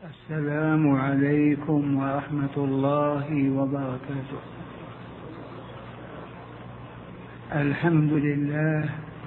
السلام عليكم ورحمة الله وبركاته. الحمد لله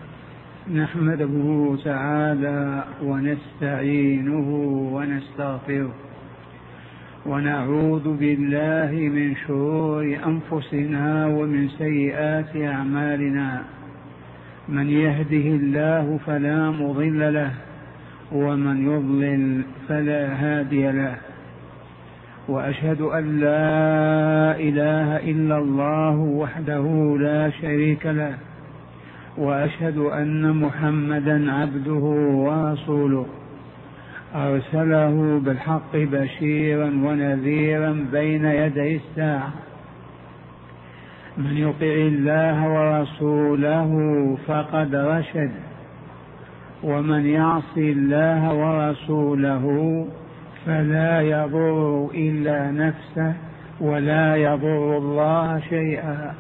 نحمده تعالى ونستعينه ونستغفره ونعوذ بالله من شرور أنفسنا ومن سيئات أعمالنا. من يهده الله فلا مضل له ومن يضلل فلا هادي له، وأشهد أن لا إله إلا الله وحده لا شريك له، وأشهد أن محمدا عبده ورسوله أرسله بالحق بشيرا ونذيرا بين يدي الساعة. من يطع الله ورسوله فقد رشد، ومن يعص الله ورسوله فلا يضر إلا نفسه ولا يضر الله شيئا.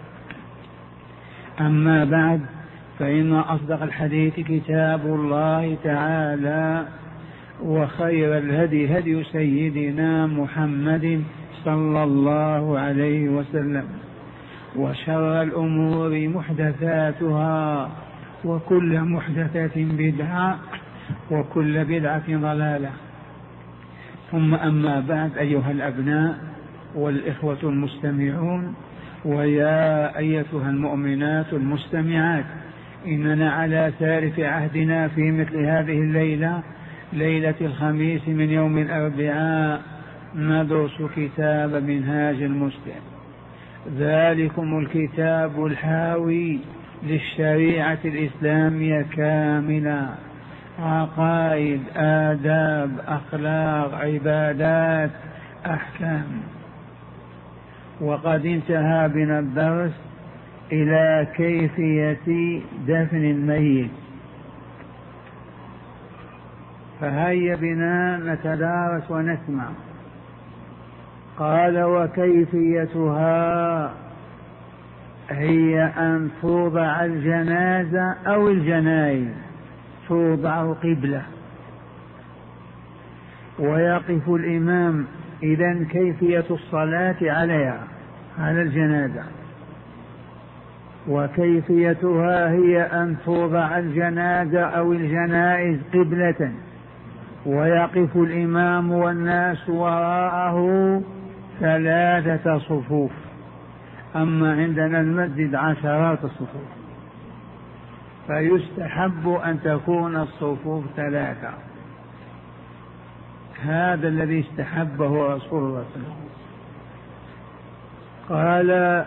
أما بعد، فإن أصدق الحديث كتاب الله تعالى، وخير الهدي هدي سيدنا محمد صلى الله عليه وسلم، وشر الأمور محدثاتها، وكل محدثة بدعة، وكل بدعة ضلالة. ثم أما بعد، أيها الأبناء والإخوة المستمعون، ويا أيتها المؤمنات المستمعات، إننا على سارف عهدنا في مثل هذه الليلة، ليلة الخميس من يوم الأربعاء، ندرس كتاب منهاج المسلم، ذلكم الكتاب الحاوي للشريعة الإسلامية كاملة، عقائد، آداب، أخلاق، عبادات، أحكام. وقد انتهى بنا الدرس إلى كيفية دفن الميت، فهيا بنا نتدارس ونسمع. قال: وكيفيتها هي أن توضع الجنازة أو الجنائز، توضع قبلة ويقف الإمام. إذن كيفية الصلاة عليها، على الجنازة. وكيفيتها هي أن توضع الجنازة أو الجنائز قبلة ويقف الإمام والناس وراءه 3 صفوف. أما عندنا المسجد 10 صفوف، فيستحب أن تكون الصفوف 3. هذا الذي استحبه رسول الله صلى الله عليه وسلم. قال: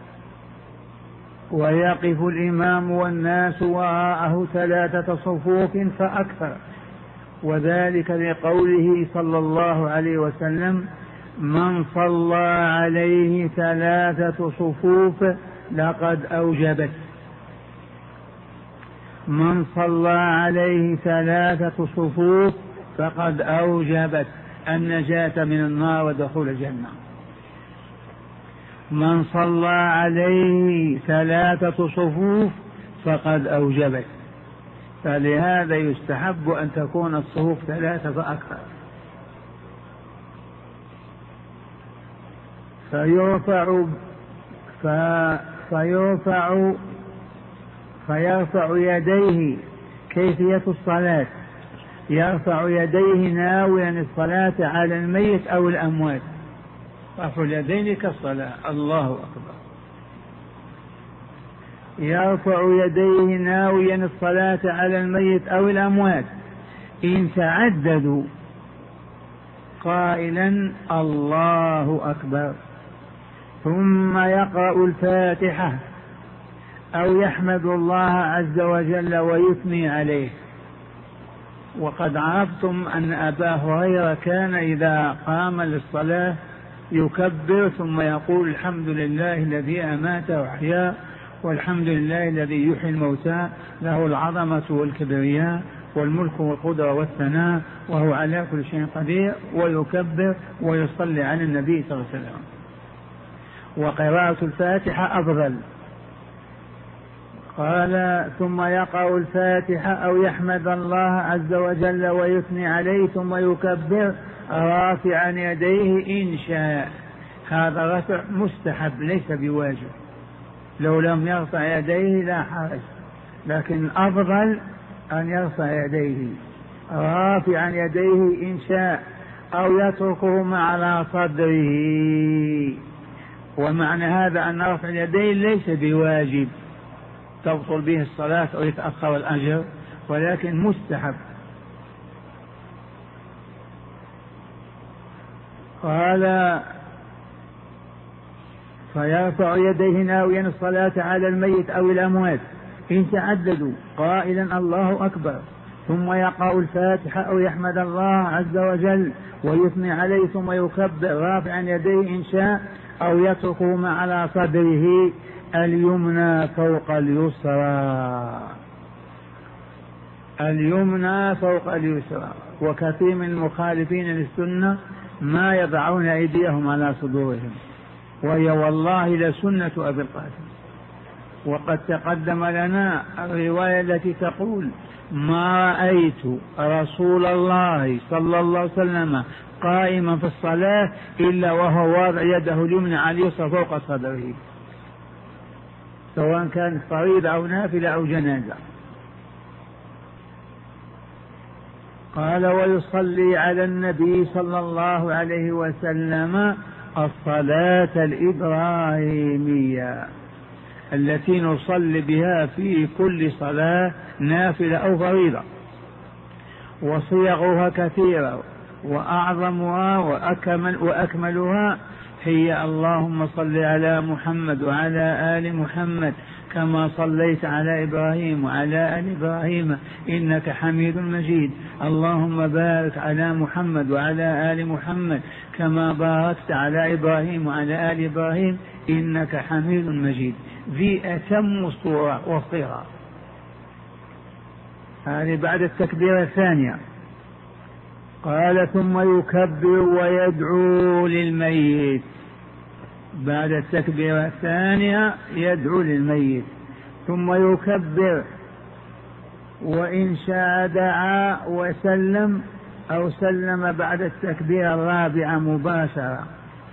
ويقف الإمام والناس وراءه 3 صفوف فأكثر، وذلك لقوله صلى الله عليه وسلم: من صلى عليه 3 صفوف لقد أوجبت. من صلى عليه 3 صفوف فقد أوجبت النجاة من النار ودخول الجنة. من صلى عليه 3 صفوف فقد أوجبت. فلهذا يستحب أن تكون الصفوف 3 فأكثر. فيرفع يديه. كيفية الصلاة: يرفع يديه ناويا الصلاة على الميت أو الأموات. رفع اليدين كالصلاة، الله أكبر. يرفع يديه ناويا الصلاة على الميت أو الأموات إن تعددوا، قائلا: الله أكبر، ثم يقرأ الفاتحة أو يحمد الله عز وجل ويثني عليه. وقد عرفتم أن أبا هريرة كان إذا قام للصلاة يكبر ثم يقول: الحمد لله الذي أمات وأحيا، والحمد لله الذي يحيي الموتى، له العظمة والكبرياء والملك والقدرة والثناء، وهو على كل شيء قدير، ويكبر ويصلي على النبي صلى الله عليه وسلم. وقراءة الفاتحة أفضل. قال: ثم يقرأ الفاتحة أو يحمد الله عز وجل ويثني عليه ثم يكبر رافعا يديه إن شاء. هذا رفع مستحب ليس بواجب، لو لم يرفع يديه لا حرج، لكن الأفضل أن يرفع يديه رافعا يديه إن شاء، أو يتركهما على صدره. ومعنى هذا أن رفع اليدين ليس بواجب تبطل به الصلاة أو يتأخر الأجر، ولكن مستحب. قال فيرفع يديه ناويا الصلاة على الميت أو الأموات إن تعددوا قائلا الله أكبر، ثم يقرأ الفاتحة أو يحمد الله عز وجل ويثني عليه، ثم يكبر رافعا يديه إن شاء، أو يتركهما على صدره اليمنى فوق اليسرى. اليمنى فوق اليسرى. وكثير من المخالفين للسنة ما يضعون أيديهم على صدورهم، وهي والله لسنة أبي القاسم. وقد تقدم لنا الرواية التي تقول ما رأيت رسول الله صلى الله عليه وسلم قائما في الصلاة إلا وهو واضع يده اليمنى على اليسرى فوق صدره، سواء كانت فريضة أو نافلة أو جنازة. قال ويصلي على النبي صلى الله عليه وسلم الصلاة الإبراهيمية التي نصلي بها في كل صلاة نافلة أو فريضة، وصيغها كثيرة، وأعظمها وأكملها هي اللهم صل على محمد وعلى آل محمد كما صليت على إبراهيم وعلى آل إبراهيم إنك حميد مجيد، اللهم بارك على محمد وعلى آل محمد كما باركت على إبراهيم وعلى آل إبراهيم إنك حميد مجيد. ذي أتم الصورة والصيغة. هذه بعد التكبيرة الثانية. قال ثم يكبر ويدعو للميت. بعد التكبيرة الثانية يدعو للميت، ثم يكبر، وإن شاء دعا وسلم أو سلم بعد التكبيرة الرابعة مباشرة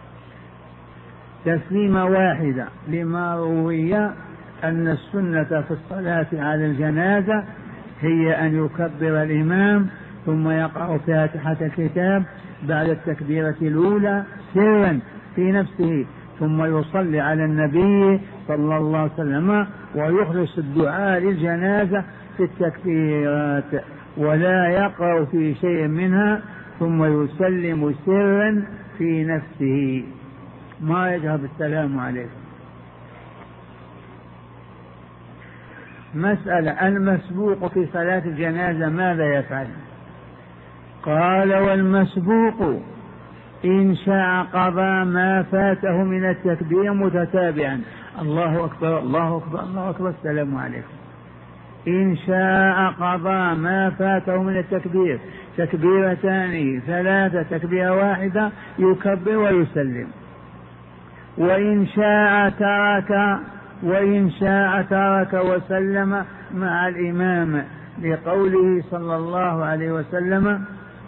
تسليمة واحدة، لما روي أن السنة في الصلاة على الجنازة هي أن يكبر الإمام ثم يقرأ فاتحة الكتاب بعد التكبيرة الأولى سرا في نفسه، ثم يصلي على النبي صلى الله عليه وسلم ويخلص الدعاء للجنازة في التكبيرات، ولا يقرأ في شيء منها، ثم يسلم سرا في نفسه ما يجهر بالسلام عليكم. مسألة المسبوق في صلاة الجنازة ماذا يفعل؟ قال والمسبوق إن شاء قضى ما فاته من التكبير متتابعا، الله أكبر الله أكبر الله أكبر السلام عليكم. إن شاء قضى ما فاته من التكبير تكبيرتان ثلاثة تكبيرة واحدة يكبر ويسلم. وإن شاء ترك وسلم مع الإمام، لقوله صلى الله عليه وسلم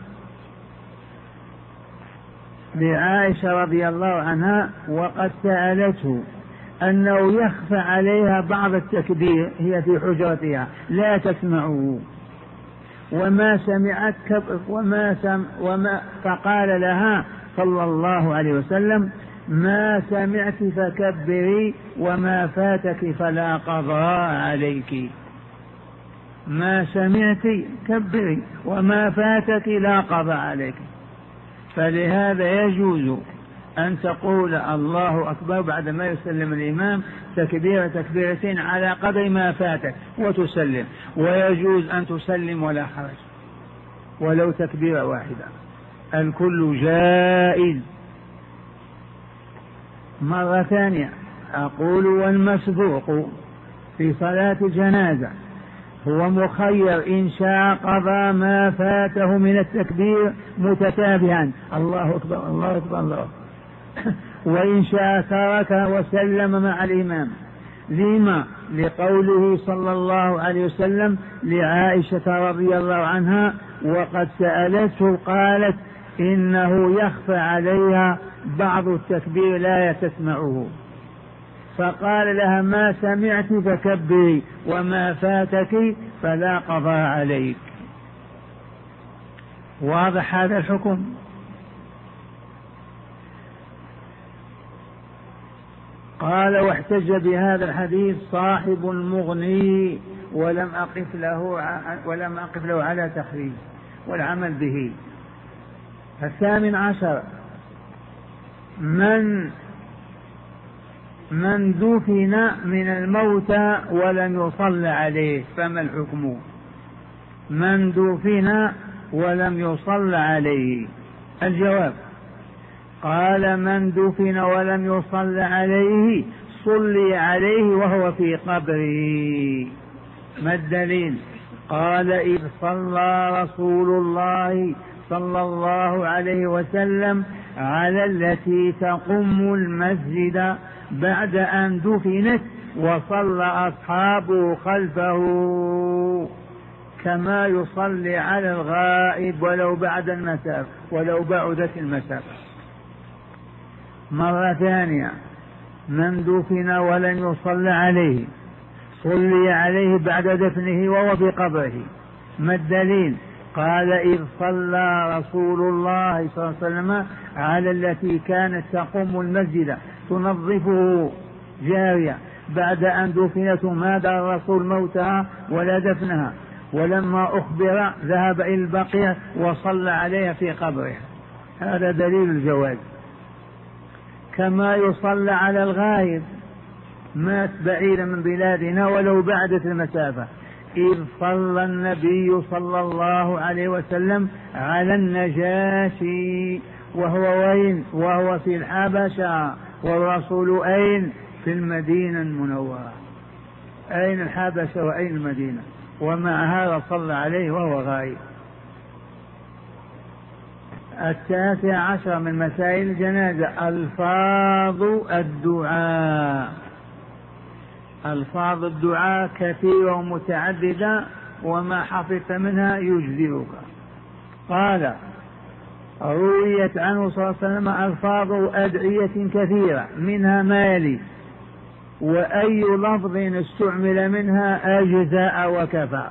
لعائشة رضي الله عنها وقد سألته أنه يخفى عليها بعض التكبير، هي في حجرتها لا تسمعه وما سمعت فقال لها صلى الله عليه وسلم ما سمعت فكبري وما فاتك فلا قضاء عليك. ما سمعت كبري وما فاتك لا قضاء عليك. فلهذا يجوز أن تقول الله أكبر بعدما يسلم الإمام تكبيرتين على قدر ما فاتك وتسلم، ويجوز أن تسلم ولا حرج ولو تكبيرة واحدة، الكل جائز. مرة ثانية أقول والمسبوق في صلاة الجنازة هو مخير إن شاء قضى ما فاته من التكبير متتابعا الله أكبر الله أكبر الله أكبر، وإن شاء ترك وسلم مع الإمام. لما؟ لقوله صلى الله عليه وسلم لعائشة رضي الله عنها وقد سألته قالت إنه يخفى عليها بعض التكبير لا تسمعه. فقال لها ما سمعت فكبري وما فاتك فلا قضاء عليك. واضح هذا الحكم؟ قال واحتج بهذا الحديث صاحب المغني ولم أقف له على تخريج والعمل به. 18 من دفن من الموتى ولم يصل عليه فما الحكم؟ من دفن ولم يصل عليه. الجواب قال من دفن ولم يصل عليه صلي عليه وهو في قبره. ما الدليل؟ قال إذ صلى رسول الله صلى الله عليه وسلم على التي تقم المسجد بعد أن دفنت وصلى أصحابه خلفه كما يصلي على الغائب ولو بعد المسافة ولو بعدت المسافة. مرة ثانية من دفن ولن يصلى عليه صلي عليه بعد دفنه وهو في قبره. ما الدليل؟ قال إذ صلى رسول الله صلى الله عليه وسلم على التي كانت تقوم المسجد تنظفه جارية بعد أن دفنت ما دار الرسول موتها ولا دفنها، ولما أخبر ذهب إلى البقيع وصلى عليها في قبرها. هذا دليل الجواز. كما يصلى على الغائب مات بعيدا من بلادنا ولو بعدت المسافة. إذ صلى النبي صلى الله عليه وسلم على النجاشي وهو وين؟ وهو في الحبشة، والرسول أين؟ في المدينة المنورة. أين الحبشة وأين المدينة؟ ومع هذا صلى عليه وهو غائب. 19 من مسائل الجنازة ألفاظ الدعاء. ألفاظ الدعاء كثيرة ومتعددة وما حفظت منها يجزئك. قال رويت عنه صلى الله عليه وسلم ألفاظ أدعية كثيرة منها ما يلي: وأي لفظ استعمل منها أجزاء وكفى.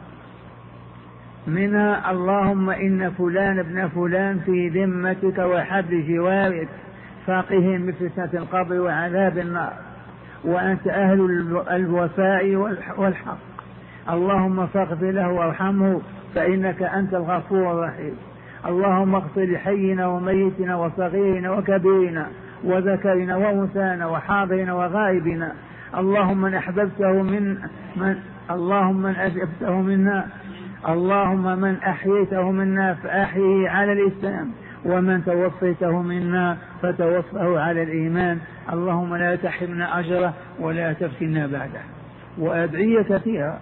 منها اللهم إن فلان ابن فلان في ذمتك وحبل جوارك فقه من فتنة القبر وعذاب النار وأنت أهل الوفاء والحق، اللهم فاغفر له وارحمه فإنك أنت الغفور الرحيم. اللهم اغفر لحينا وميتنا وصغيرنا وكبيرنا وذكرنا وأنثانا وحاضرنا وغائبنا. اللهم من أحببته اللهم من أحببته منا، اللهم من أحييته منا فأحيه على الإسلام، ومن توفيته منا فتوفه على الإيمان. اللهم لا تحرمنا أجره ولا تفتنا بعده. وأدعية كثيرة.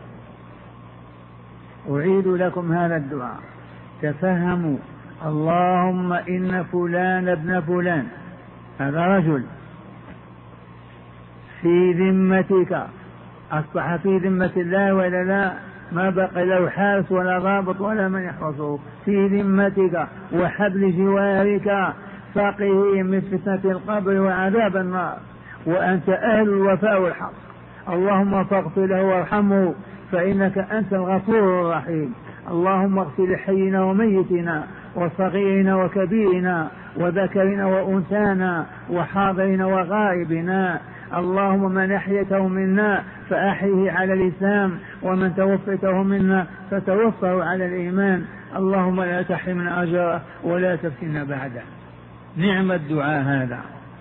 أعيد لكم هذا الدعاء تفهموا. اللهم إن فلان ابن فلان، هذا رجل في ذمتك، أصبح في ذمة الله ولا لا؟ ما بقي له حارس ولا ضابط ولا من يحرسه. في ذمتك وحبل جوارك فقه من فتنة القبر وعذاب النار وأنت أهل الوفاء والحق. اللهم فاغفر له وارحمه فإنك أنت الغفور الرحيم. اللهم اغفر لحينا وميتنا وصغيرنا وكبيرنا وذكرنا وأنثانا وحاضرنا وغائبنا. اللهم من أحيته منا فأحيه على الإسلام، ومن توفيته منا فتوفه على الإيمان. اللهم لا تحرمنا أجره ولا تفتنا بعده. نعم الدعاء هذا.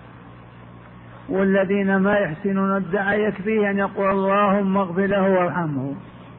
والذين ما يحسنون الدعاء يكفيه أن يقول اللهم اغفر له وارحمه.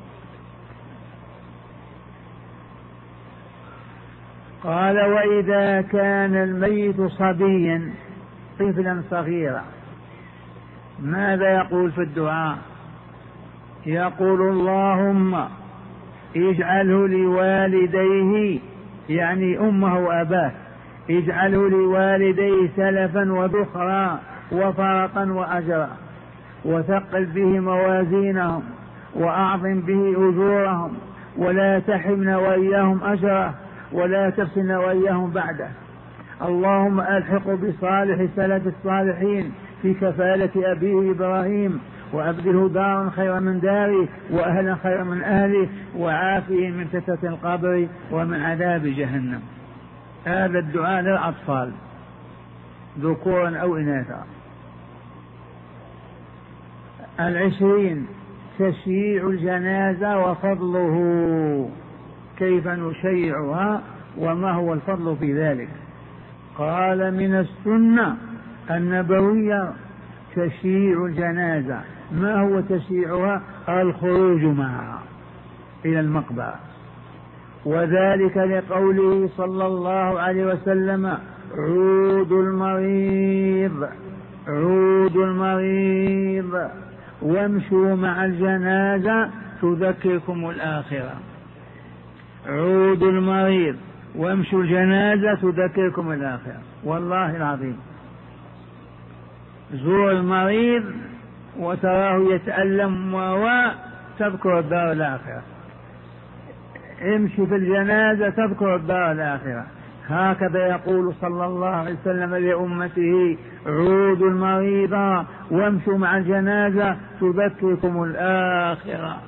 قال وإذا كان الميت صبيا طفلا صغيرا ماذا يقول في الدعاء؟ يقول اللهم اجعله لوالديه، يعني أمه وأباه، اجعله لوالديه سلفا وذخرا وفرقا وأجرا، وثقل به موازينهم وأعظم به أجورهم، ولا تحرمنا وإياهم أجره ولا تفتنا وإياهم بعده. اللهم ألحق بصالح سلف الصالحين في كفالة أبيه إبراهيم، وأبدله دارا خيرا من داري، وأهلا خيرا من أهلي، وعافيه من فتنة القبر ومن عذاب جهنم. هذا الدعاء للأطفال ذكورا أو إناثا. 20 تشييع الجنازة وفضله، كيف نشيعها وما هو الفضل في ذلك؟ قال من السنة النبوية تشييع الجنازة. ما هو تشييعها؟ الخروج معها إلى المقبرة، وذلك لقوله صلى الله عليه وسلم عودوا المريض وامشوا مع الجنازة تذكركم الآخرة. عودوا المريض وامشوا الجنازة تذكركم الآخرة. والله العظيم زور المريض وتراه يتألم وتذكر الدار الآخرة، امشي في الجنازة تذكر الدار الآخرة. هكذا يقول صلى الله عليه وسلم لأمته عودوا المريض وامشوا مع الجنازة تذكركم الآخرة.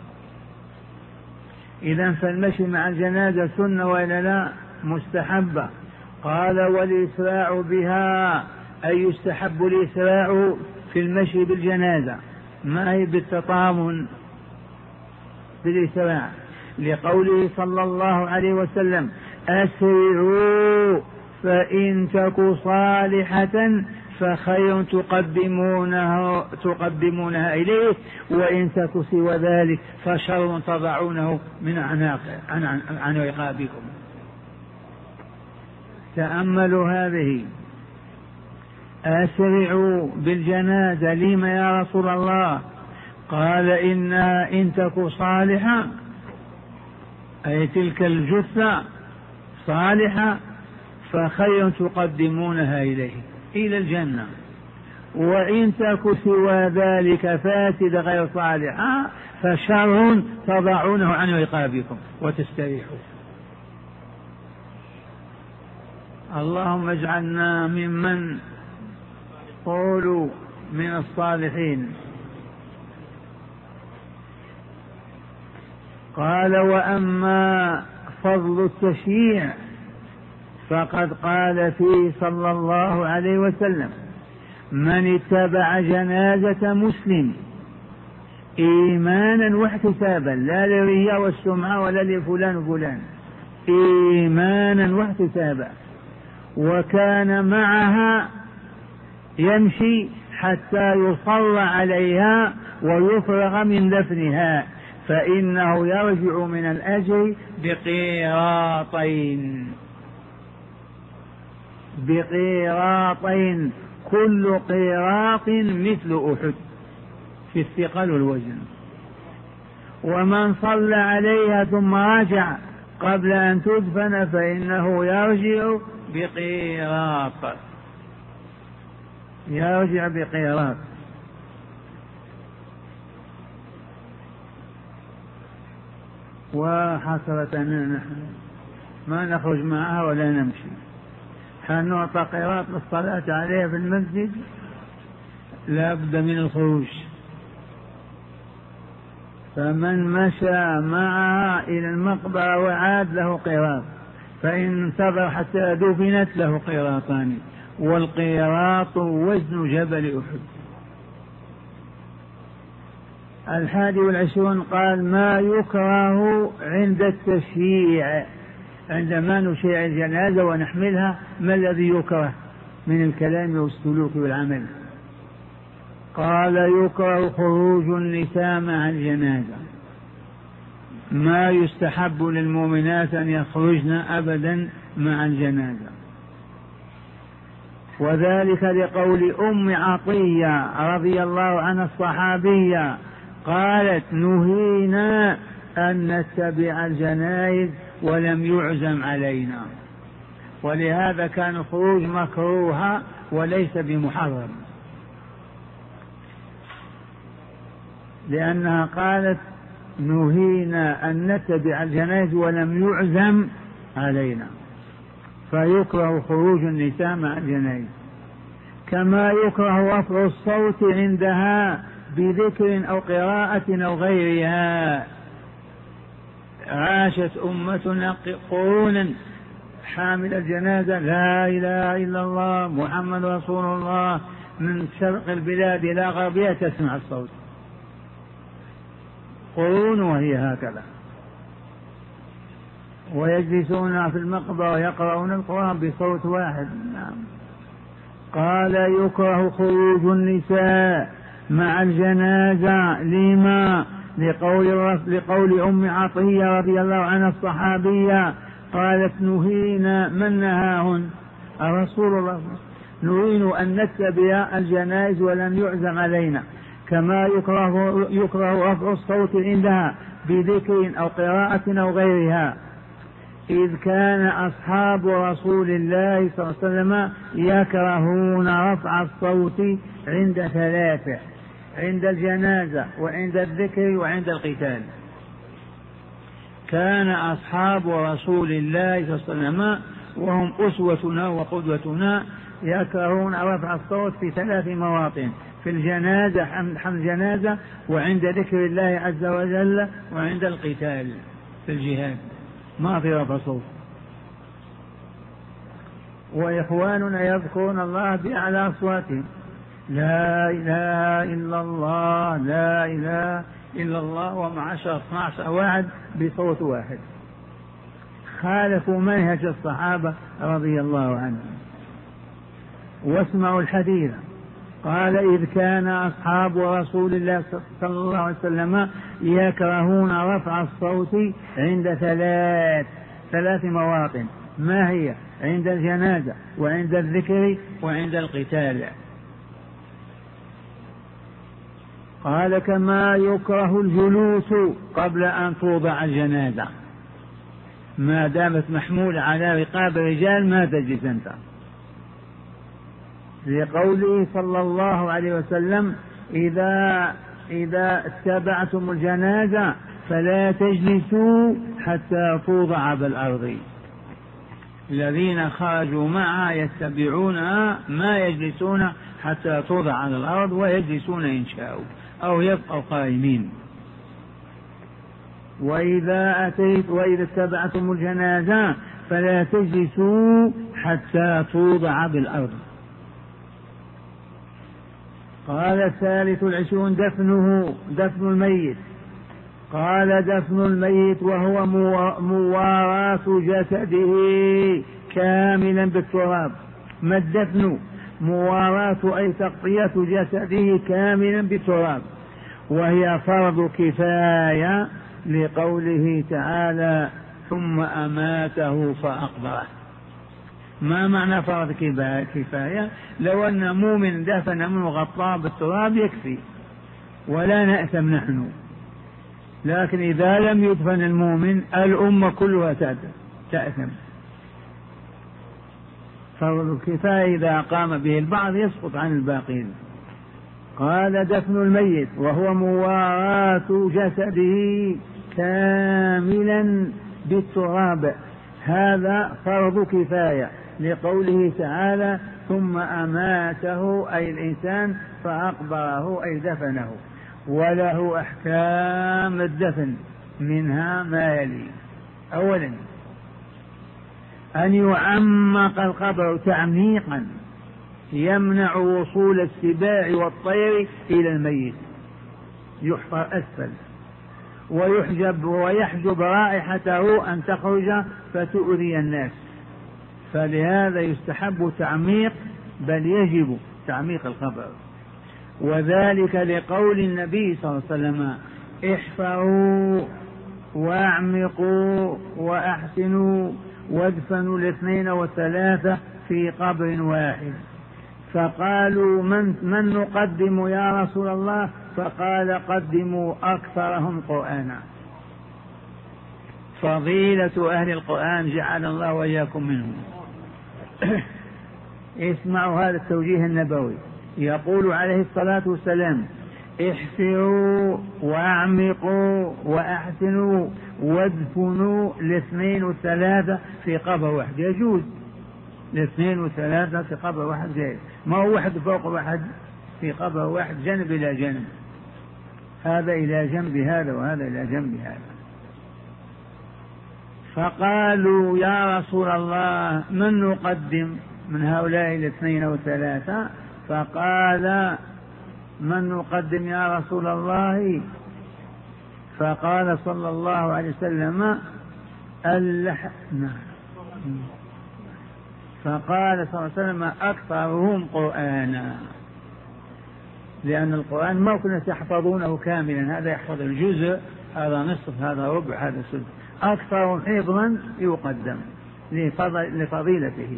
إذن فالمشي مع الجنازة سنة وإلا لا؟ مستحبة. قال والإسراع بها، أي يستحب الإسراع في المشي بالجنازة، ما هي بالتطامن، بالإسراع، لقوله صلى الله عليه وسلم أسرعوا فإن تك صالحة فخير تقدمونها إليه، وإن تك سوى ذلك فشر تضعونه عن رقابكم. تأملوا هذه، أسرعوا بالجنازة. لما يا رسول الله؟ قال إنها إن تك صالحة، أي تلك الجثة صالحة، فخير تقدمونها إليه إلى الجنة، وإن تك سوى ذلك فاسدة غير صالحة فشر تضعونه عن رقابكم وتستريحوا. اللهم اجعلنا ممن قولوا من الصالحين. قال وأما فضل التشييع فقد قال فيه صلى الله عليه وسلم من اتبع جنازة مسلم إيمانا واحتسابا، لا للرياء والسمعة ولا لفلان وفلان، إيمانا واحتسابا، وكان معها يمشي حتى يصلى عليها ويفرغ من دفنها، فإنه يرجع من الأجر بقيراطين، كل قيراط مثل أحد في الثقل والوزن. ومن صلى عليها ثم رجع قبل أن تدفن فإنه يرجع بقيراط. وحسرة أننا نحن ما نخرج معها ولا نمشي، حال نعطى قيراط للصلاة عليها في المسجد لا بد من الخروج. فمن مشى معها إلى المقبرة وعاد له قيراط، فإن انتظر حتى دفنت له قيراطان، والقيراط وزن جبل أحد. 21 قال ما يكره عند التشييع، عندما نشيع الجنازة ونحملها ما الذي يكره من الكلام والسلوك والعمل؟ قال يكره خروج النساء مع الجنازة، ما يستحب للمؤمنات أن يخرجن أبدا مع الجنازة، وذلك لقول أم عطية رضي الله عنها الصحابية قالت نهينا أن نتبع الجنائز ولم يعزم علينا، ولهذا كان الخروج مكروها وليس بمحرم، لأنها قالت نهينا أن نتبع الجنائز ولم يعزم علينا. فيكره خروج النساء مع الجنائز. كما يكره رفع الصوت عندها بذكر أو قراءة أو غيرها. عاشت أمتنا قرونا حامل الجنازة لا إله إلا الله محمد رسول الله، من شرق البلاد إلى غربها تسمع الصوت، قرون وهي هكذا، ويجلسون في المقبرة يقرؤون القرآن بصوت واحد. نعم. قال يكره خروج النساء مع الجنازة. لما؟ لقول أم عطية رضي الله عنها الصحابية قالت نهينا. من نهاهن؟ رسول الله. نهينا أن نتبع الجنائز ولم يعزم علينا. كما يكره رفع الصوت عندها بذكر أو قراءة أو غيرها، إذ كان أصحاب رسول الله صلى الله عليه وسلم يكرهون رفع الصوت عند ثلاثة: عند الجنازة وعند الذكر وعند القتال. كان أصحاب رسول الله صلى الله عليه وسلم وهم أسوتنا وقدوتنا يكرهون رفع الصوت في 3 مواطن: في الجنازة حمل الجنازة، وعند ذكر الله عز وجل، وعند القتال في الجهاد ما في رفع صوت. وإخواننا يذكرون الله بأعلى أصواتهم: لا إله إلا الله لا إله إلا الله، ومع 12 واحد بصوت واحد. خالفوا منهج الصحابة رضي الله عنهم. واسمعوا الحديث. قال إذ كان أصحاب رسول الله صلى الله عليه وسلم يكرهون رفع الصوت عند 3 مواطن. ما هي؟ عند الجنازة وعند الذكر وعند القتال. قال كما يكره الجلوس قبل أن توضع الجنازة، ما دامت محمولة على رقاب الرجال ما تجلس أنت، لقوله صلى الله عليه وسلم إذا اتبعتم الجنازة فلا تجلسوا حتى توضع بالأرض. الذين خرجوا معها يتبعونها ما يجلسون حتى توضع على الأرض، ويجلسون إن شاءوا أو يبقوا قائمين. وإذا اتبعتم الجنازة فلا تجلسوا حتى توضع بالأرض. قال 23 دفن الميت. قال دفن الميت وهو مواراة جسده كاملا بالتراب. ما الدفن؟ مواراة أي تغطية جسده كاملا بالتراب، وهي فرض كفاية لقوله تعالى ثم أماته فأقبره. ما معنى فرض كفاية؟ لو أن مؤمن دفن من غطاه بالتراب يكفي ولا نأثم نحن، لكن إذا لم يدفن المؤمن الأمة كلها تأثم. فرض الكفاية إذا قام به البعض يسقط عن الباقين. قال دفن الميت وهو مواراة جسده كاملا بالتراب، هذا فرض كفاية لقوله تعالى ثم أماته أي الإنسان فأقبره أي دفنه. وله أحكام الدفن، منها ما يلي: أولا أن يعمق القبر تعميقا يمنع وصول السباع والطير إلى الميت، يحفر أسفل ويحجب رائحته أن تخرج فتؤذي الناس، فلهذا يستحب تعميق، بل يجب تعميق القبر. وذلك لقول النبي صلى الله عليه وسلم احفروا واعمقوا وأحسنوا وادفنوا 2 و3 في قبر واحد. فقالوا من نقدم يا رسول الله؟ فقال قدموا أكثرهم قرآنا. فضيلة أهل القرآن جعل الله وإياكم منهم. اسمعوا هذا التوجيه النبوي، يقول عليه الصلاة والسلام احفروا واعمقوا وأحسنوا وادفنوا 2 و3 في قبر واحد. يجوز الاثنين وثلاثة في قبر واحد غير، ما هو واحد فوق واحد في قبر واحد، جنب إلى جنب، هذا إلى جنب هذا وهذا إلى جنب هذا. فقالوا يا رسول الله من نقدم من هؤلاء الاثنين وثلاثة؟ فقال من نقدم يا رسول الله؟ فقال صلى الله عليه وسلم فقال صلى الله عليه وسلم أكثرهم قرآنا، لأن القرآن ما كنا تحفظونه كاملا، هذا يحفظ الجزء، هذا نصف، هذا ربع، هذا سدس، أكثرهم حفظا يقدم لفضيلته.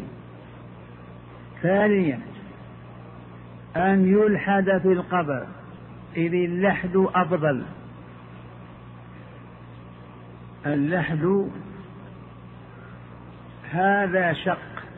ثانيا أن يلحد في القبر، إذ اللحد أفضل. اللحد هذا شق،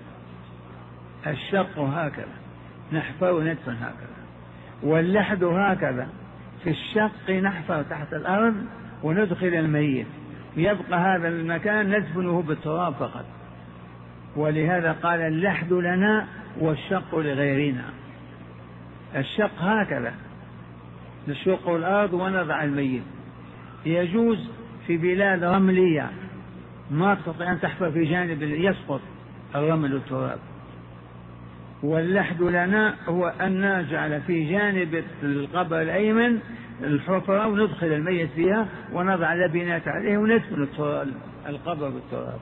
الشق هكذا نحفر ندفن هكذا، واللحد هكذا في الشق نحفر تحت الأرض وندخل الميت، يبقى هذا المكان ندفنه بالتراب فقط. ولهذا قال اللحد لنا والشق لغيرنا. الشق هكذا نشق الأرض ونضع الميت، يجوز في بلاد رملية ما تستطيع أن تحفر في جانب يسقط الرمل والتراب. واللحد لنا هو أن نجعل في جانب القبر الأيمن الحفرة وندخل الميت فيها ونضع لبنات عليه وندفن القبر بالتراب.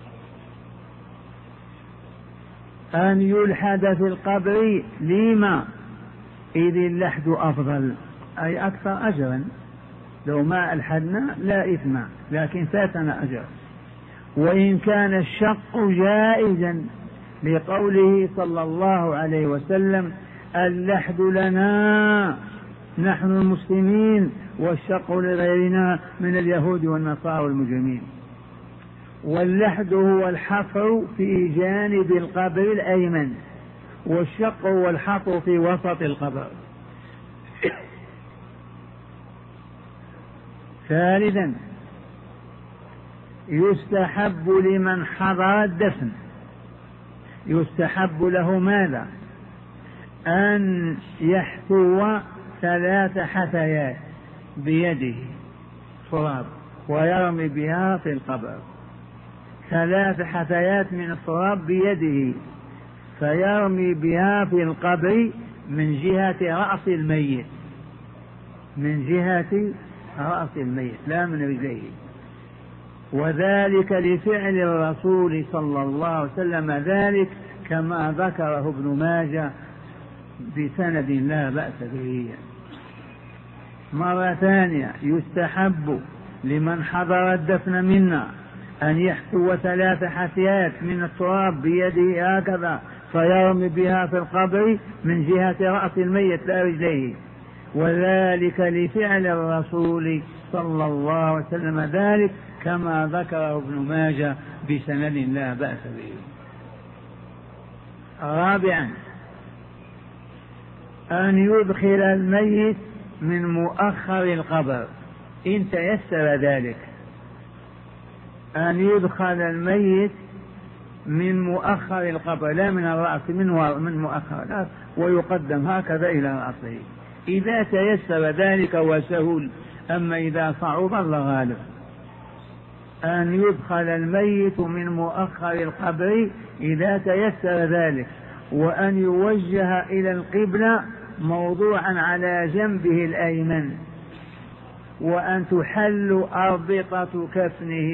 أن يلحد في القبر لما؟ إذ اللحد أفضل، أي أكثر أجرا، لو ما ألحدنا لا إثم لكن فاتنا أجر. وإن كان الشق جائزا لقوله صلى الله عليه وسلم اللحد لنا نحن المسلمين والشق لغيرنا من اليهود والنصارى والمجرمين. واللحد هو الحفر في جانب القبر الأيمن، والشق هو الحفر في وسط القبر. ثالثا يستحب لمن حضر الدفن، يستحب له ماذا؟ أن يحثو 3 حثيات بيده تراب ويرمي بها في القبر، 3 حثيات من التراب بيده فيرمي بها في القبر من جهة رأس الميت، من جهة رأس الميت لا من رجليه. وذلك لفعل الرسول صلى الله عليه وسلم ذلك كما ذكره ابن ماجه بسند لا بأس به. مرة ثانية يستحب لمن حضر الدفن منا أن يحثو 3 حثيات من التراب بيده هكذا فيرمي بها في القبر من جهة رأس الميت لا رجليه. وذلك لفعل الرسول صلى الله عليه وسلم ذلك كما ذكره ابن ماجه بسند لا بأس به. رابعا أن يدخل الميت من مؤخر القبر إن تيسر ذلك، أن يدخل الميت من مؤخر القبر لا من الرأس، من مؤخر ويقدم هكذا إلى رأسه إذا تيسر ذلك وسهل. أما إذا صعب الغالب أن يدخل الميت من مؤخر القبر إذا تيسر ذلك، وأن يوجه إلى القبلة موضوعا على جنبه الأيمن، وأن تحل أربطة كفنه،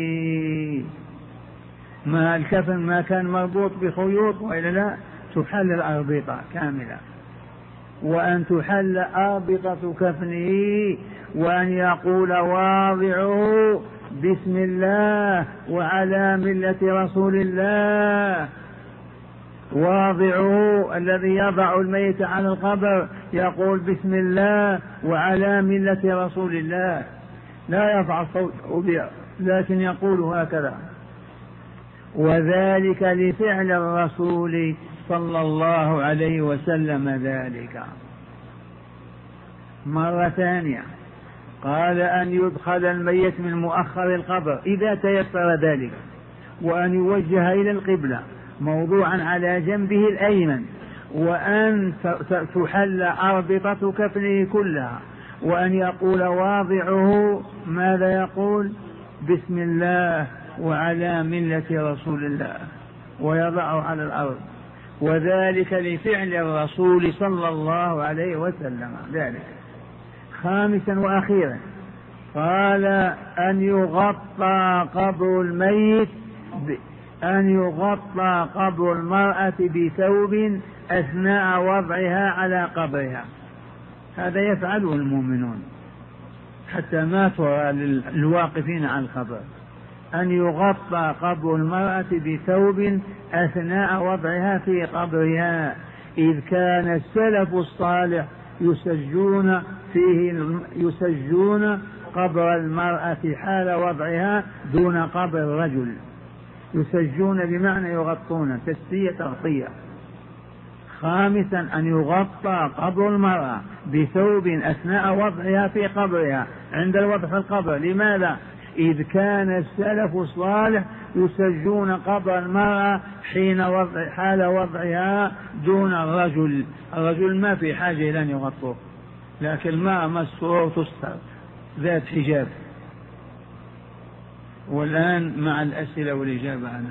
ما الكفن ما كان مربوط بخيوط وإلا لا تحل الأربطة كاملة، وأن تحل أربطة كفنه، وأن يقول واضعه بسم الله وعلى ملة رسول الله. واضعه الذي يضع الميت على القبر يقول بسم الله وعلى ملة رسول الله، لا يرفع صوته بها لكن يقول هكذا. وذلك لفعل الرسول صلى الله عليه وسلم ذلك. مرة ثانية قال أن يدخل الميت من مؤخر القبر إذا تيسر ذلك، وأن يوجه إلى القبلة، موضوعا على جنبه الأيمن، وأن تحل أربطة كفنه كلها، وأن يقول واضعه ماذا يقول؟ بسم الله وعلى ملة رسول الله، ويضعه على الأرض، وذلك لفعل الرسول صلى الله عليه وسلم ذلك. خامسا وأخيرا قال أن يغطى قبر الميت، أن يغطى قبر المرأة بثوب أثناء وضعها على قبرها، هذا يفعله المؤمنون حتى ما ترى للواقفين على القبر، أن يغطى قبر المرأة بثوب أثناء وضعها في قبرها، إذ كان السلف الصالح يسجون قبر المرأة حال وضعها دون قبر الرجل. يسجون بمعنى يغطون، تسجية تغطية. خامسا أن يغطى قبر المرأة بثوب أثناء وضعها في قبرها، عند الوضع في القبر. لماذا؟ إذ كان السلف الصالح يسجون قبر المرأة حال وضعها دون الرجل. الرجل ما في حاجة إلى أن يغطوه، لكن المرأة مسرور تستر ذات حجاب. والآن مع الأسئلة والإجابة عنها.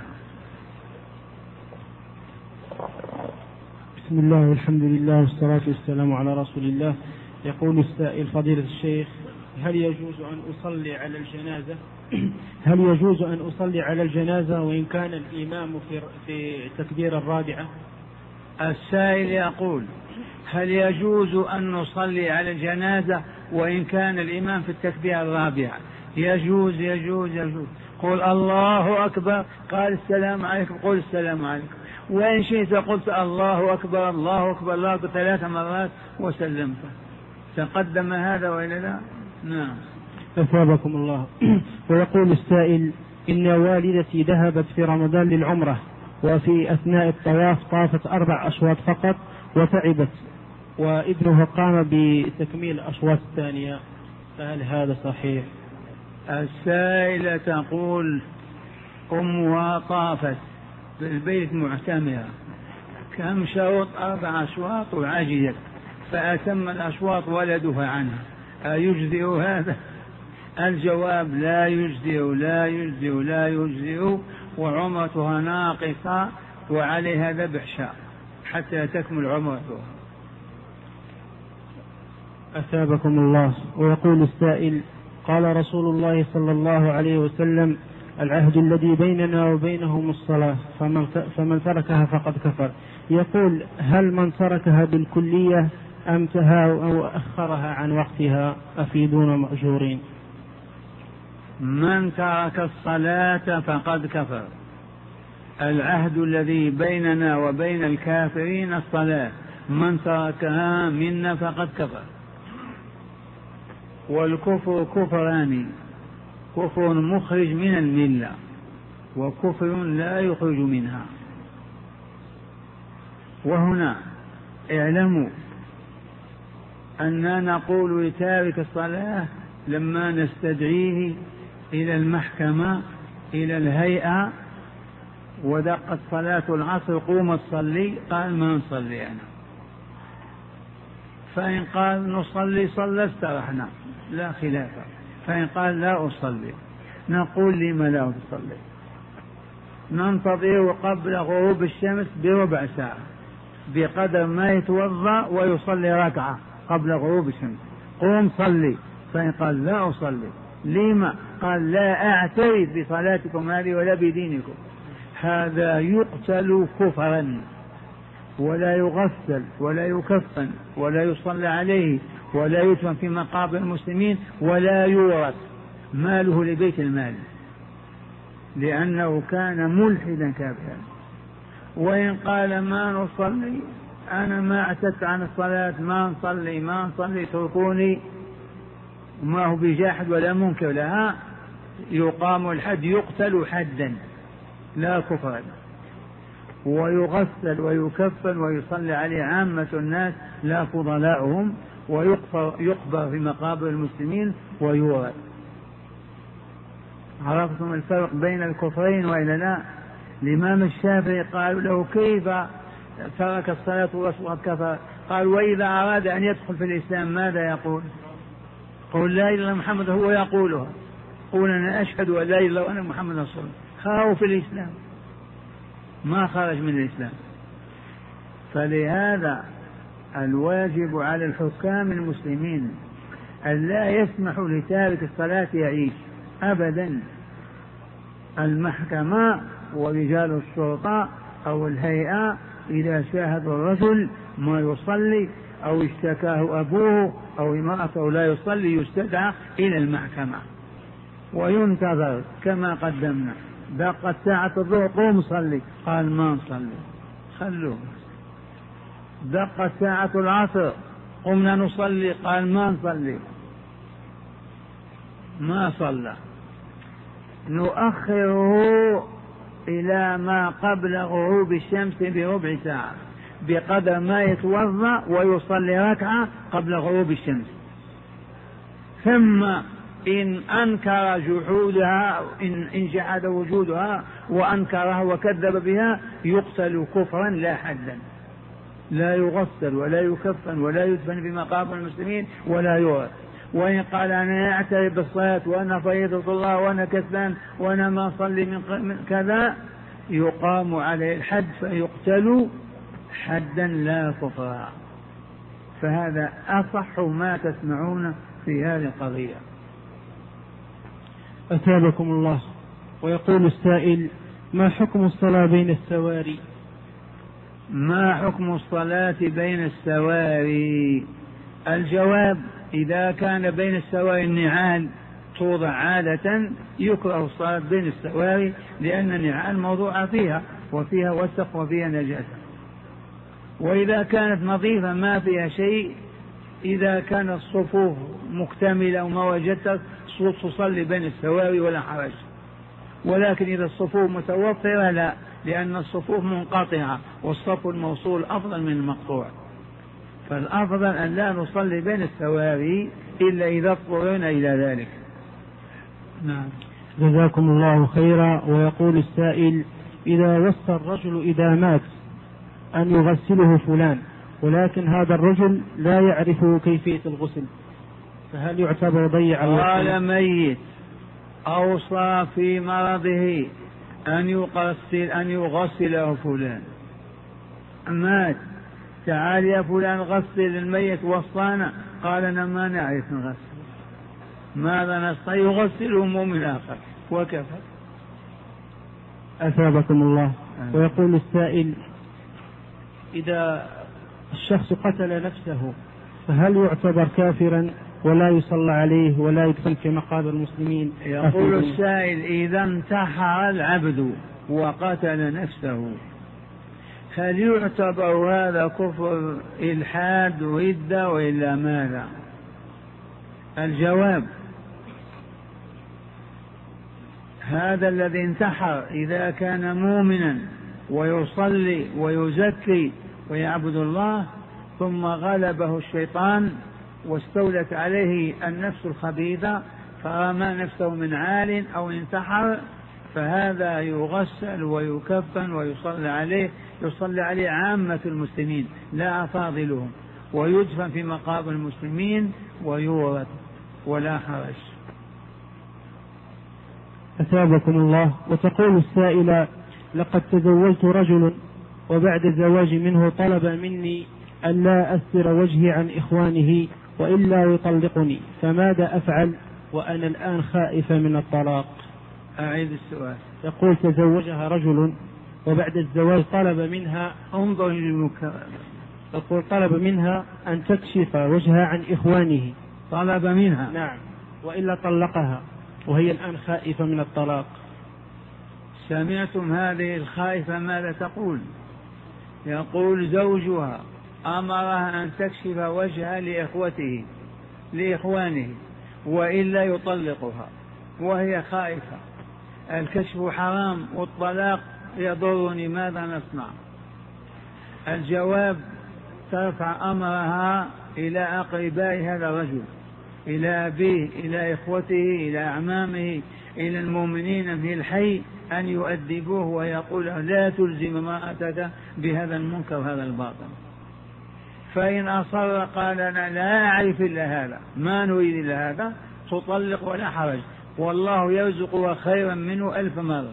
بسم الله والحمد لله والصلاة والسلام على رسول الله. يقول السائل: فضيلة الشيخ، هل يجوز أن أصلي على الجنازة وإن كان الإمام في تكبير الرابعة؟ السائل يقول: هل يجوز أن نصلي على الجنازة وإن كان الإمام في التكبير الرابعة؟ يجوز يجوز يجوز. قل الله أكبر، قال السلام عليكم، قل السلام عليكم. وإن شئت قلت الله أكبر الله أكبر الله أكبر 3 مرات وسلمت. تقدم هذا وإلا لا؟ نعم. أثابكم الله. ويقول السائل: إن والدتي ذهبت في رمضان للعمرة، وفي أثناء الطواف طافت 4 أشواط فقط وتعبت، وابنها قام بتكميل الأشواط الثانية، فهل هذا صحيح؟ السائلة تقول: أمها طافت بالبيت معتمرة كم شوط؟ 4 أشواط وعجزت، فأتم الأشواط ولدها عنها، أيجزئ هذا؟ الجواب: لا يجزئ لا يجزئ لا يجزئ، وعمرتها ناقصة وعليها ذبح شاء حتى تكمل عمرتها. أثابكم الله. ويقول السائل: قال رسول الله صلى الله عليه وسلم: العهد الذي بيننا وبينهم الصلاة، فمن تركها فقد كفر. يقول: هل من تركها بالكلية أم أو أخرها عن وقتها أفيدون مأجورين؟ من ترك الصلاة فقد كفر. العهد الذي بيننا وبين الكافرين الصلاة، من تركها منا فقد كفر. والكفر كفران: كفر مخرج من الملة، وكفر لا يخرج منها. وهنا اعلموا أننا نقول لتارك الصلاة لما نستدعيه إلى المحكمة إلى الهيئة ودقت صلاة العصر قوم تصلي، قال ما نصلي أنا. فإن قال نصلي صلى استرحنا لا خلاف، فإن قال لا أصلي نقول لما لا تصلي؟ ننتظر قبل غروب الشمس بربع ساعة بقدر ما يتوضأ ويصلي ركعة قبل غروب الشمس، قوم صلي. فإن قال لا أصلي لما؟ قال لا أعترف بصلاتكم هذه ولا بدينكم. هذا يقتل كفرا، ولا يغسل ولا يكفن ولا يصلى عليه ولا يدفن في مقابر المسلمين ولا يورث ماله لبيت المال، لأنه كان ملحدا كافرا. وإن قال ما نصلي، أنا ما اعتدت عن الصلاة، ما نصلي اتركوني، ما هو بجاحد ولا منكر لها، يقام الحد، يقتل حدا لا كفرا، ويغسل ويكفن ويصلي عليه عامة الناس لا فضلاؤهم، ويقبر في مقابر المسلمين ويورث. عرفتم الفرق بين الكفرين وإلا لا؟ الإمام الشافعي قالوا له كيف ترك الصلاة وقد كفر؟ قال وإذا أراد أن يدخل في الإسلام ماذا يقول؟ قل لا إله إلا محمد، هو يقولها، قول أنا أشهد أن لا إله إلا وأنا محمد رسول الله، خاو في الإسلام، ما خرج من الإسلام. فلهذا الواجب على الحكام المسلمين أن لا يسمحوا لتارك الصلاة يعيش أبدا. المحكمة ورجال الشرطة أو الهيئة إذا شاهدوا الرجل ما يصلي أو اشتكاه أبوه أو امرأته لا يصلي يستدعى إلى المحكمة وينتظر كما قدمنا. دقت ساعة الظهر قوم صلي، قال ما نصلي، خلوه. دقت ساعة العصر قمنا نصلي، قال ما نصلي، ما صلى. نؤخره إلى ما قبل غروب الشمس بربع ساعة بقدر ما يتوضأ ويصلي ركعة قبل غروب الشمس. ثم إن أنكر جحودها، إن جحد وجودها وأنكرها وكذب بها يقتل كفرا لا حدا، لا يغسل ولا يكفن ولا يدفن في مقابر المسلمين ولا يورث. وإن قال أنا أعترف بالصلاة وأنا فريضة الله وأنا كسلان وأنا ما أصلي من كذا يقام عليه الحد فيقتل حدا لا كفرا. فهذا أصح ما تسمعون في هذه القضية. أثابكم الله. ويقول السائل: ما حكم الصلاة بين السواري؟ ما حكم الصلاة بين السواري؟ الجواب: إذا كان بين السواري النعال توضع عادة يكره الصلاة بين السواري، لأن النعال موضوعة فيها وفيها وسخ وفيها نجاسة. وإذا كانت نظيفة ما فيها شيء، إذا كانت الصفوف مكتملة وما وجدت تصلي بين السواري ولا حرج. ولكن إذا الصفوف متوفرة لا، لأن الصفوف منقطعة والصف الموصول أفضل من المقطوع. فالأفضل أن لا نصلي بين السواري إلا إذا اضطررنا إلى ذلك. نعم. جزاكم الله خيرا. ويقول السائل: إذا وصى الرجل إذا مات أن يغسله فلان، ولكن هذا الرجل لا يعرف كيفية الغسل، فهل يعتبر ضيع الوقت؟ قال ميت أوصى في مرضه أن يغسله فلان، مات، تعال يا فلان غسل الميت وصانا، قال أنا ما نعرف نغسل، ماذا نستطيع؟ يغسله مؤمن آخر وكفى. أثابكم الله. ويقول السائل: إذا الشخص قتل نفسه فهل يعتبر كافرا ولا يصلى عليه ولا يدفن في مقابر المسلمين؟ يقول السائل: إذا انتحر العبد وقتل نفسه هل يعتبر هذا كفر إلحاد وردة وإلا ماذا؟ الجواب: هذا الذي انتحر إذا كان مؤمنا ويصلي ويزكي ويعبد الله ثم غلبه الشيطان واستولت عليه النفس الخبيثة فرمى نفسه من عال أو انتحر، فهذا يغسل ويكفن ويصلى عليه، يصلى عليه عامة المسلمين لا أفاضلهم، ويدفن في مقابر المسلمين ويورث ولا حرج. أثابكم الله. وتقول السائلة: لقد تزوجت رجل وبعد الزواج منه طلب مني أن لا أستر وجهي عن إخوانه وإلا يطلقني، فماذا أفعل وأنا الآن خائفة من الطلاق؟ أعيد السؤال. يقول: تزوجها رجل وبعد الزواج طلب منها، انظر للمكان، يقول طلب منها أن تكشف وجهها عن إخوانه. طلب منها؟ نعم، وإلا طلقها وهي الآن خائفة من الطلاق. سمعتم هذه الخائفة ماذا تقول؟ يقول: زوجها أمرها أن تكشف وجهها لإخوانه وإلا يطلقها وهي خائفة. الكشف حرام والطلاق يضرني، ماذا نصنع؟ الجواب: ترفع أمرها إلى أقرباء هذا الرجل، إلى أبيه، إلى إخوته، إلى أعمامه، إلى المؤمنين في الحي، أن يؤدبوه ويقول لا تلزم امرأتك بهذا المنكر وهذا الباطل. فإن أصر قال أنا لا أعرف إلا هذا، ما نريد إلا هذا، تطلق ولا حرج، والله يرزق خيرا منه 1000 مرة.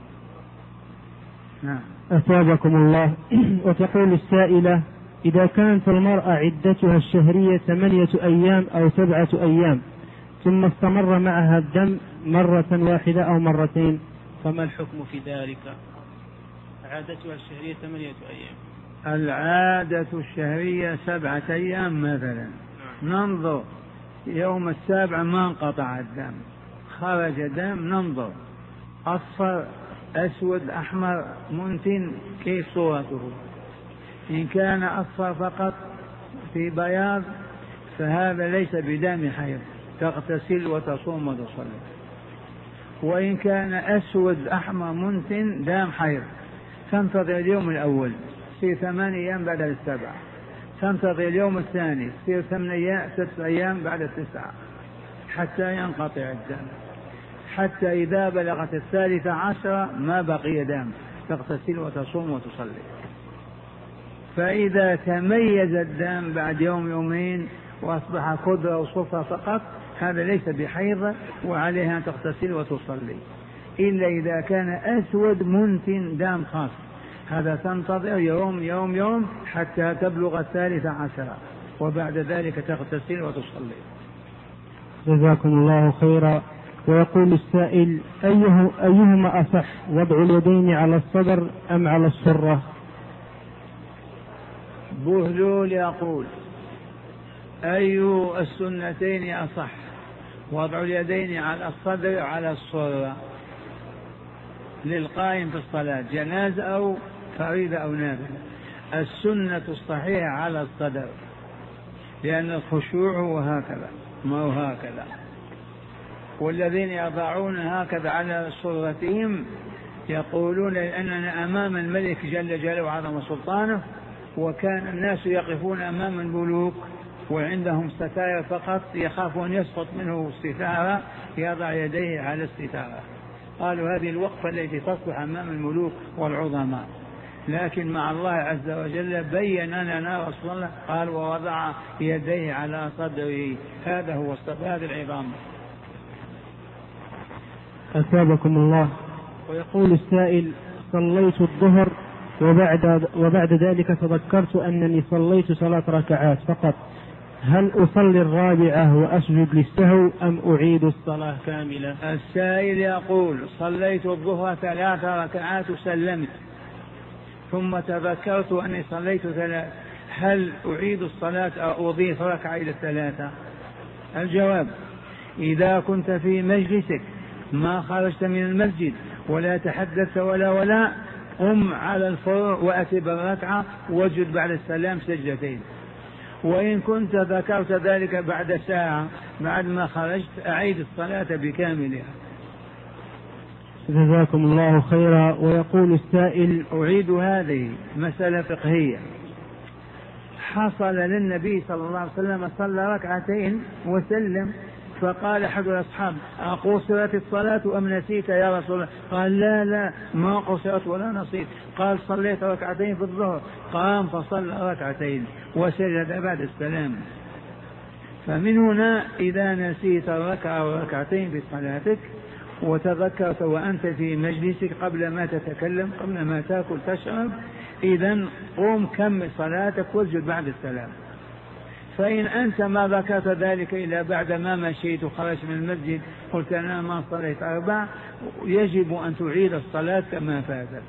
نعم. أثابكم الله. وتقول السائلة: إذا كانت المرأة عدتها الشهرية 8 أيام أو 7 أيام ثم استمر معها الدم مرة واحدة أو مرتين، فما الحكم في ذلك؟ عادتها الشهرية 8 أيام. العادة الشهرية 7 أيام مثلا، ننظر يوم 7 ما انقطع الدم، خرج دم، ننظر أصفر أسود أحمر منتن كيف صورته. إن كان أصفر فقط في بياض فهذا ليس بدم حيض، تغتسل وتصوم وتصلي. وإن كان أسود أحمر منتن دام حيض، تنتظر اليوم الأول في 8 أيام بعد 7، تنتظر اليوم الثاني في 6 أيام بعد 9 حتى ينقطع الدم، حتى إذا بلغت 13 ما بقي دم، تغتسل وتصوم وتصلي. فإذا تميز الدم بعد يوم يومين وأصبح خضرة وصفرة فقط، هذا ليس بحيض وعليها تغتسل وتصلي. إلا إذا كان أسود منتن دام خاص، هذا تنتظر يوم حتى تبلغ 13 وبعد ذلك تغتسل وتصلي. جزاكم الله خيرا. ويقول السائل: أيهما أصح، وضع اليدين على الصدر أم على السرة؟ بهلول يقول: أي السنتين أصح، وضع اليدين على الصدر على السرة للقائم في الصلاة، جنازة أو فريضة أو نافلة. السنة الصحيحة على الصدر، لأن الخشوع هو هكذا ما هو هكذا، والذين يضعون هكذا على صورتهم يقولون لأننا أمام الملك جل جلاله وعظم سلطانه، وكان الناس يقفون أمام الملوك وعندهم ستائر فقط، يخاف أن يسقط منه ستارة، يضع يديه على الستارة. قالوا هذه الوقفة التي تصلح أمام الملوك والعظماء، لكن مع الله عز وجل بين لنا رسول الله قال: ووضع يديه على صدره. هذا هو هذه العظام. أثابكم الله. ويقول السائل: صليت الظهر وبعد ذلك تذكرت أنني صليت 3 ركعات فقط، هل أصلي الرابعة وأسجد للسهو أم أعيد الصلاة كاملة؟ السائل يقول: صليت الظهر 3 ركعات وسلمت، ثم تذكرت أني صليت 3، هل أعيد الصلاة أو أضيف ركعة إلى 3؟ الجواب: إذا كنت في مجلسك ما خرجت من المسجد ولا تحدثت ولا قم على الفور وأتي بالركعة واسجد بعد السلام سجدتين. وإن كنت ذكرت ذلك بعد ساعة بعد ما خرجت أعيد الصلاة بكاملها. جزاكم الله خيرا. ويقول السائل: أعيد هذه مسألة فقهية. حصل للنبي صلى الله عليه وسلم صلى 2 ركعتين وسلم، فقال أحد الأصحاب: أقصرت الصلاة أم نسيت يا رسول الله؟ قال: لا ما قصرت ولا نسيت. قال: صليت 2 ركعتين في الظهر. قام فصلى 2 ركعتين وسجد بعد السلام. فمن هنا إذا نسيت 1 ركعة أو 2 ركعتين في صلاتك وتذكرت وأنت في مجلسك قبل ما تتكلم قبل ما تأكل تشرب، إذن قوم كمل صلاتك واسجد بعد السلام. فإن أنت ما ذكرت ذلك إلا بعد ما مشيت وخرجت من المسجد قلت أنا ما صليت 4، يجب أن تعيد الصلاة كما فاتتك،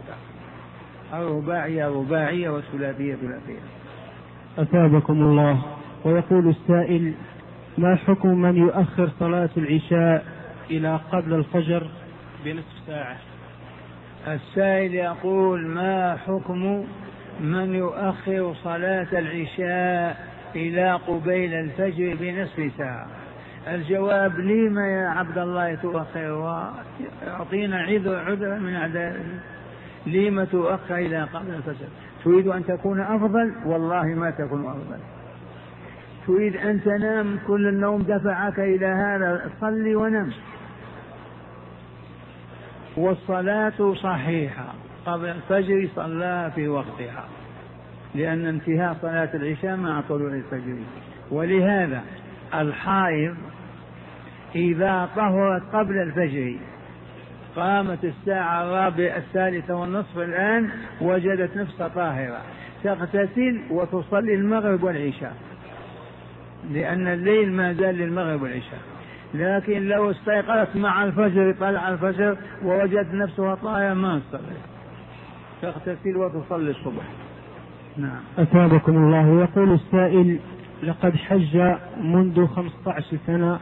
رباعية وثلاثية. أثابكم الله. ويقول السائل: ما حكم من يؤخر صلاة العشاء إلى قبل الفجر بنصف ساعة؟ السائل يقول: ما حكم من يؤخر صلاة العشاء إلى قبيل الفجر بنصف ساعة؟ الجواب: لما يا عبد الله تؤخر؟ وأعطينا عذر من أعداء. لما تؤخر إلى قبل الفجر؟ تريد أن تكون أفضل؟ والله ما تكون أفضل. تريد أن تنام كل النوم دفعك إلى هذا، صلي ونم. والصلاة صحيحة قبل الفجر صلى في وقتها، لأن انتهاء صلاة العشاء مع طلوع الفجر. ولهذا الحائض إذا طهرت قبل الفجر، قامت الساعة 1:03 الآن، وجدت نفسها طاهرة، تغتسل وتصلي المغرب والعشاء، لأن الليل ما زال للمغرب والعشاء. لكن لو استيقظت مع الفجر، طلع الفجر، ووجدت نفسها طاهرة، ما تصلي، تغتسل وتصلي الصبح. نعم. أثابكم الله. يقول السائل: لقد حج منذ 15 سنة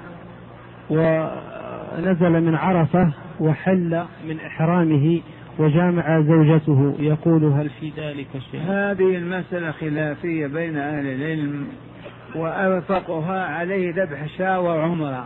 ونزل من عرفة وحل من إحرامه وجامع زوجته، يقول هل في ذلك شيء؟ هذه المسألة خلافية بين أهل العلم، وأوفقها عليه ذبح شاة وعمرة،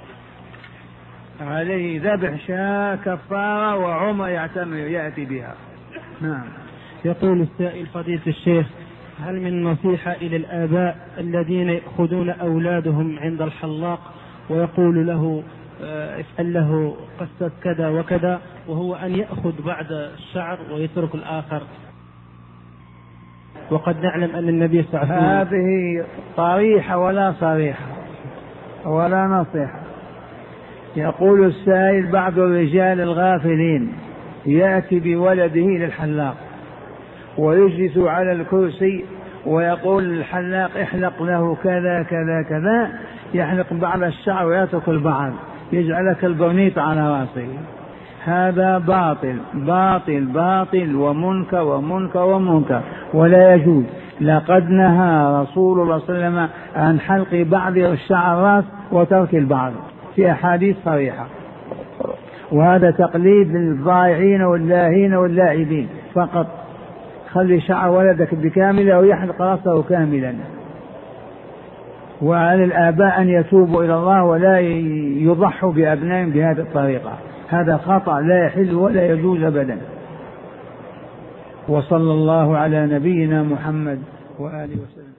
عليه ذبح شاة كفارة وعمرة يأتي بها. نعم. يقول السائل: فضيلة الشيخ، هل من نصيحة إلى الآباء الذين يأخذون أولادهم عند الحلاق ويقول له افعل له قصة كذا وكذا، وهو أن يأخذ بعد الشعر ويترك الآخر، وقد نعلم أن النبي صلى الله عليه وسلم. هذه طريحة ولا صريحة ولا نصيحة. يقول السائل: بعض الرجال الغافلين يأتي بولده للحلاق ويجلس على الكرسي ويقول الحلاق احلق له كذا كذا كذا، يحلق بعض الشعر ويترك البعض، يجعلك البرنيط على راسه. هذا باطل باطل باطل ومنكر ومنكر ومنكر، ولا يجوز. لقد نهى رسول الله صلى الله عليه وسلم عن حلق بعض الشعر الراس وترك البعض في أحاديث صريحة، وهذا تقليد للضائعين واللاهين واللاعبين فقط. خلي شعر ولدك بكامله ويحلق راسه كاملا. وعلى الآباء أن يتوبوا إلى الله ولا يضحوا بأبنائهم بهذه الطريقة، هذا خطأ لا يحل ولا يجوز أبدا. وصلى الله على نبينا محمد وآله وسلم.